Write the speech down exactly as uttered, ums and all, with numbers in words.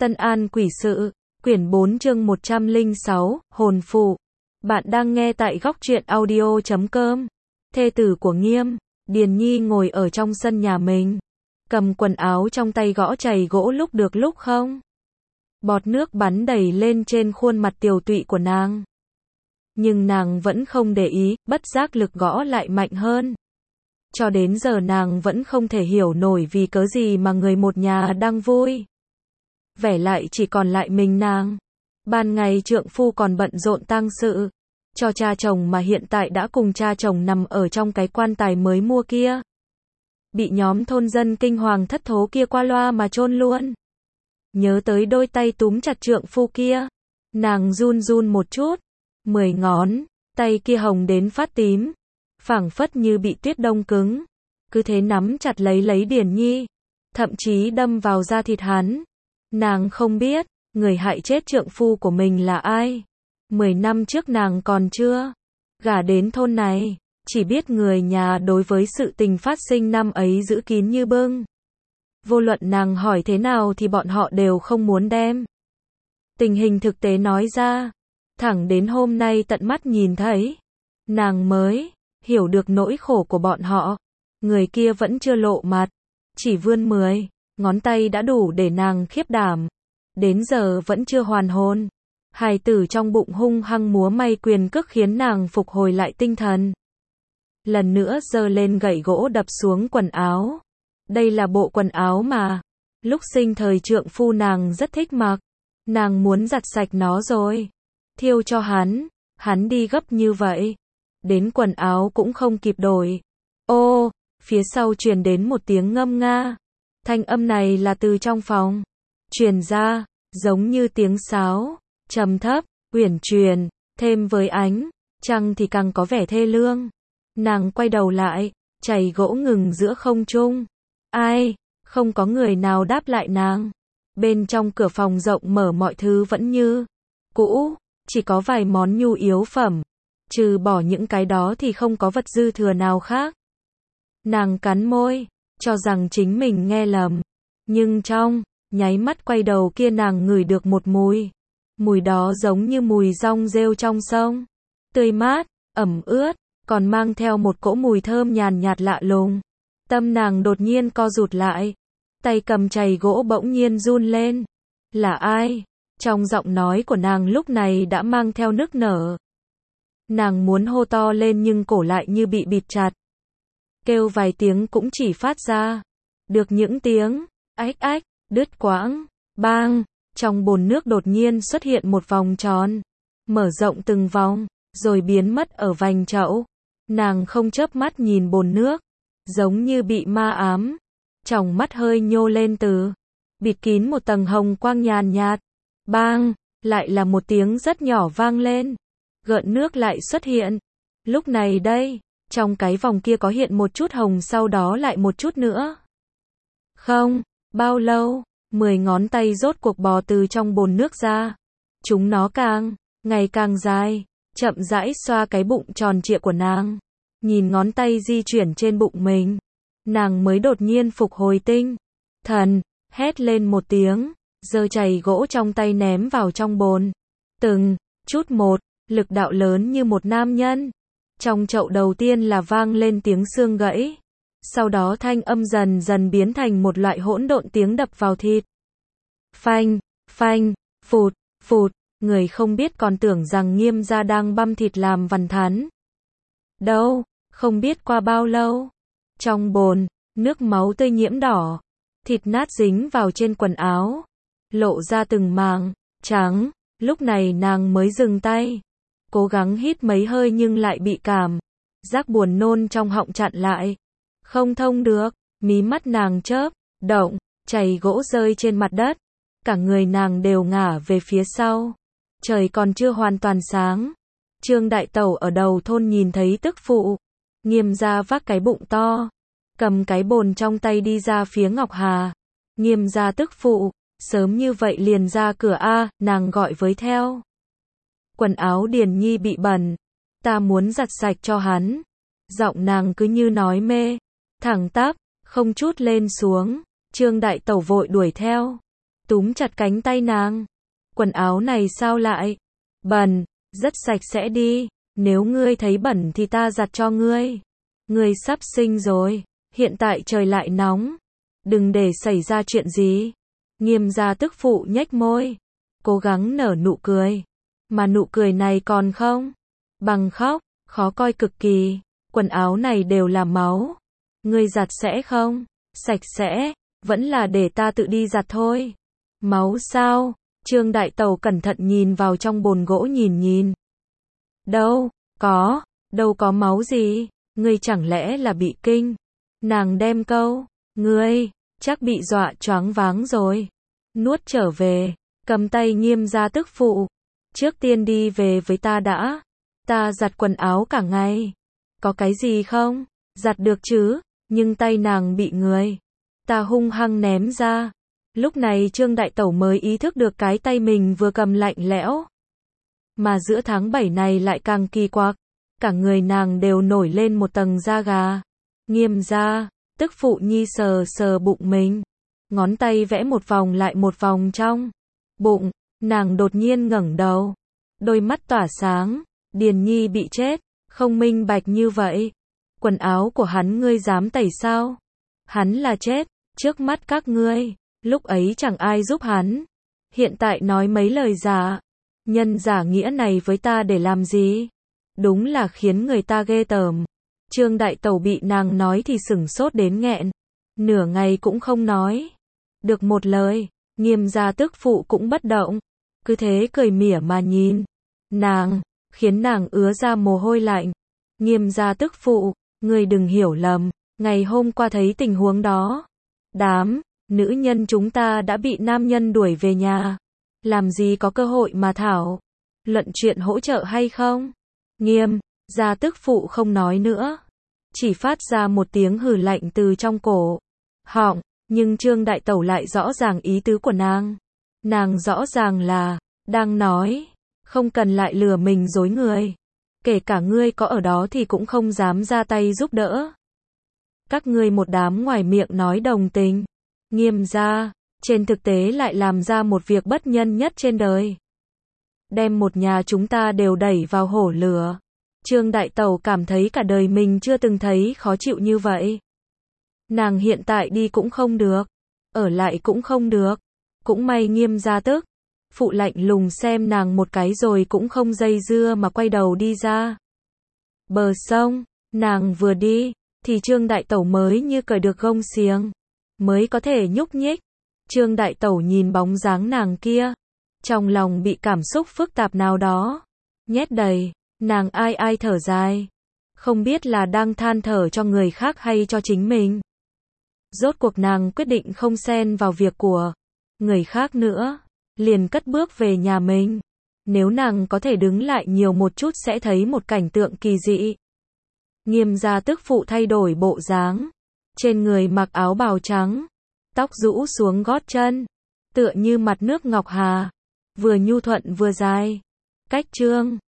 Tân An Quỷ Sự, quyển bốn chương một trăm lẻ sáu, Hồn Phụ. Bạn đang nghe tại góc truyện audio chấm com. Thê tử của Nghiêm, Điền Nhi ngồi ở trong sân nhà mình, cầm quần áo trong tay gõ chày gỗ lúc được lúc không. Bọt nước bắn đầy lên trên khuôn mặt tiều tụy của nàng. Nhưng nàng vẫn không để ý, bất giác lực gõ lại mạnh hơn. Cho đến giờ nàng vẫn không thể hiểu nổi vì cớ gì mà người một nhà đang vui vẻ lại chỉ còn lại mình nàng. Ban ngày trượng phu còn bận rộn tang sự cho cha chồng mà hiện tại đã cùng cha chồng nằm ở trong cái quan tài mới mua kia. Bị nhóm thôn dân kinh hoàng thất thố kia qua loa mà chôn luôn. Nhớ tới đôi tay túm chặt trượng phu kia, nàng run run một chút, mười ngón tay kia hồng đến phát tím, phảng phất như bị tuyết đông cứng, cứ thế nắm chặt lấy lấy Điền Nhi, thậm chí đâm vào da thịt hắn. Nàng không biết, người hại chết trượng phu của mình là ai. Mười năm trước nàng còn chưa gả đến thôn này, chỉ biết người nhà đối với sự tình phát sinh năm ấy giữ kín như bưng. Vô luận nàng hỏi thế nào thì bọn họ đều không muốn đem tình hình thực tế nói ra. Thẳng đến hôm nay tận mắt nhìn thấy, nàng mới hiểu được nỗi khổ của bọn họ. Người kia vẫn chưa lộ mặt, chỉ vươn mười ngón tay đã đủ để nàng khiếp đảm. Đến giờ vẫn chưa hoàn hồn. Hài tử trong bụng hung hăng múa may quyền cước khiến nàng phục hồi lại tinh thần. Lần nữa giơ lên gậy gỗ đập xuống quần áo. Đây là bộ quần áo mà lúc sinh thời trượng phu nàng rất thích mặc. Nàng muốn giặt sạch nó rồi thiêu cho hắn. Hắn đi gấp như vậy, đến quần áo cũng không kịp đổi. Ô, phía sau truyền đến một tiếng ngâm nga. Thanh âm này là từ trong phòng truyền ra, giống như tiếng sáo, trầm thấp, uyển chuyển, thêm với ánh trăng thì càng có vẻ thê lương. Nàng quay đầu lại, chày gỗ ngừng giữa không trung. Ai? Không có người nào đáp lại nàng. Bên trong cửa phòng rộng mở mọi thứ vẫn như cũ, chỉ có vài món nhu yếu phẩm. Trừ bỏ những cái đó thì không có vật dư thừa nào khác. Nàng cắn môi, cho rằng chính mình nghe lầm. Nhưng trong nháy mắt quay đầu kia nàng ngửi được một mùi. Mùi đó giống như mùi rong rêu trong sông. Tươi mát, ẩm ướt, còn mang theo một cỗ mùi thơm nhàn nhạt lạ lùng. Tâm nàng đột nhiên co rụt lại. Tay cầm chày gỗ bỗng nhiên run lên. Là ai? Trong giọng nói của nàng lúc này đã mang theo nức nở. Nàng muốn hô to lên nhưng cổ lại như bị bịt chặt. Kêu vài tiếng cũng chỉ phát ra được những tiếng ách ách, đứt quãng, bang. Trong bồn nước đột nhiên xuất hiện một vòng tròn, mở rộng từng vòng, rồi biến mất ở vành chậu. Nàng không chớp mắt nhìn bồn nước, giống như bị ma ám. Tròng mắt hơi nhô lên từ bịt kín một tầng hồng quang nhàn nhạt. Bang, lại là một tiếng rất nhỏ vang lên. Gợn nước lại xuất hiện. Lúc này đây, trong cái vòng kia có hiện một chút hồng, sau đó lại một chút nữa. Không bao lâu, mười ngón tay rốt cuộc bò từ trong bồn nước ra. Chúng nó càng ngày càng dài, chậm rãi xoa cái bụng tròn trịa của nàng. Nhìn ngón tay di chuyển trên bụng mình, nàng mới đột nhiên phục hồi tinh thần, hét lên một tiếng, giơ chày gỗ trong tay ném vào trong bồn. Từng chút một, lực đạo lớn như một nam nhân. Trong chậu đầu tiên là vang lên tiếng xương gãy. Sau đó thanh âm dần dần biến thành một loại hỗn độn tiếng đập vào thịt. Phanh, phanh, phụt, phụt. Người không biết còn tưởng rằng Nghiêm gia đang băm thịt làm vằn thắn. Đâu, không biết qua bao lâu. Trong bồn, nước máu tươi nhiễm đỏ. Thịt nát dính vào trên quần áo. Lộ ra từng mảng trắng. Lúc này nàng mới dừng tay. Cố gắng hít mấy hơi nhưng lại bị cảm giác buồn nôn trong họng chặn lại. Không thông được, mí mắt nàng chớp động, chày gỗ rơi trên mặt đất. Cả người nàng đều ngả về phía sau. Trời còn chưa hoàn toàn sáng. Trương đại tẩu ở đầu thôn nhìn thấy tức phụ Nghiêm gia vác cái bụng to, cầm cái bồn trong tay đi ra phía Ngọc Hà. Nghiêm gia tức phụ, sớm như vậy liền ra cửa a, nàng gọi với theo. Quần áo Điền Nhi bị bẩn, ta muốn giặt sạch cho hắn. Giọng nàng cứ như nói mê, thẳng tắp, không chút lên xuống. Trương đại tẩu vội đuổi theo. túm chặt cánh tay nàng. Quần áo này sao lại bẩn, rất sạch sẽ đi, nếu ngươi thấy bẩn thì ta giặt cho ngươi. Ngươi sắp sinh rồi, hiện tại trời lại nóng, đừng để xảy ra chuyện gì. Nghiêm gia tức phụ nhếch môi, cố gắng nở nụ cười, mà nụ cười này còn không bằng khóc, khó coi cực kỳ. Quần áo này đều là máu, ngươi giặt sẽ không? Sạch sẽ, vẫn là để ta tự đi giặt thôi. Máu sao? Trương Đại Tẩu cẩn thận nhìn vào trong bồn gỗ nhìn nhìn. Đâu, có, đâu có máu gì, ngươi chẳng lẽ là bị kinh? Nàng đem câu, ngươi, chắc bị dọa choáng váng rồi. Nuốt trở về, cầm tay Nghiêm gia tức phụ. Trước tiên đi về với ta đã, ta giặt quần áo cả ngày. Có cái gì không? Giặt được chứ, nhưng tay nàng bị người ta hung hăng ném ra. Lúc này Trương Đại Tẩu mới ý thức được cái tay mình vừa cầm lạnh lẽo. Mà giữa tháng bảy này lại càng kỳ quặc, cả người nàng đều nổi lên một tầng da gà. Nghiêm gia, tức phụ nhi sờ sờ bụng mình, ngón tay vẽ một vòng lại một vòng trong bụng, nàng đột nhiên ngẩng đầu, đôi mắt tỏa sáng. Điền nhi bị chết, không minh bạch như vậy. Quần áo của hắn ngươi dám tẩy sao? Hắn là chết, trước mắt các ngươi, lúc ấy chẳng ai giúp hắn. Hiện tại nói mấy lời giả, nhân giả nghĩa này với ta để làm gì? Đúng là khiến người ta ghê tởm. Trương Đại Tẩu bị nàng nói thì sửng sốt đến nghẹn, nửa ngày cũng không nói được một lời. Nghiêm gia tức phụ cũng bất động, cứ thế cười mỉa mà nhìn nàng, khiến nàng ứa ra mồ hôi lạnh. Nghiêm gia tức phụ, ngươi đừng hiểu lầm, ngày hôm qua thấy tình huống đó, đám nữ nhân chúng ta đã bị nam nhân đuổi về nhà, làm gì có cơ hội mà thảo luận chuyện hỗ trợ hay không. Nghiêm gia tức phụ không nói nữa, chỉ phát ra một tiếng hừ lạnh từ trong cổ họng. Nhưng Trương Đại Tẩu lại rõ ràng ý tứ của nàng. Nàng rõ ràng là đang nói, không cần lại lừa mình dối người. Kể cả ngươi có ở đó thì cũng không dám ra tay giúp đỡ. Các ngươi một đám ngoài miệng nói đồng tình, Nghiêm gia, trên thực tế lại làm ra một việc bất nhân nhất trên đời. Đem một nhà chúng ta đều đẩy vào hổ lửa. Trương Đại Tẩu cảm thấy cả đời mình chưa từng thấy khó chịu như vậy. Nàng hiện tại đi cũng không được, ở lại cũng không được. Cũng may Nghiêm gia tức phụ lạnh lùng xem nàng một cái rồi cũng không dây dưa mà quay đầu đi ra bờ sông. Nàng vừa đi thì Trương Đại Tẩu mới như cởi được gông xiềng, mới có thể nhúc nhích. Trương Đại Tẩu nhìn bóng dáng nàng kia, trong lòng bị cảm xúc phức tạp nào đó nhét đầy. Nàng ai ai thở dài, không biết là đang than thở cho người khác hay cho chính mình. Rốt cuộc nàng quyết định không xen vào việc của người khác nữa, liền cất bước về nhà mình. Nếu nàng có thể đứng lại nhiều một chút sẽ thấy một cảnh tượng kỳ dị. Nghiêm gia tức phụ thay đổi bộ dáng, trên người mặc áo bào trắng, tóc rũ xuống gót chân, tựa như mặt nước ngọc hà, vừa nhu thuận vừa dài. Cách Trương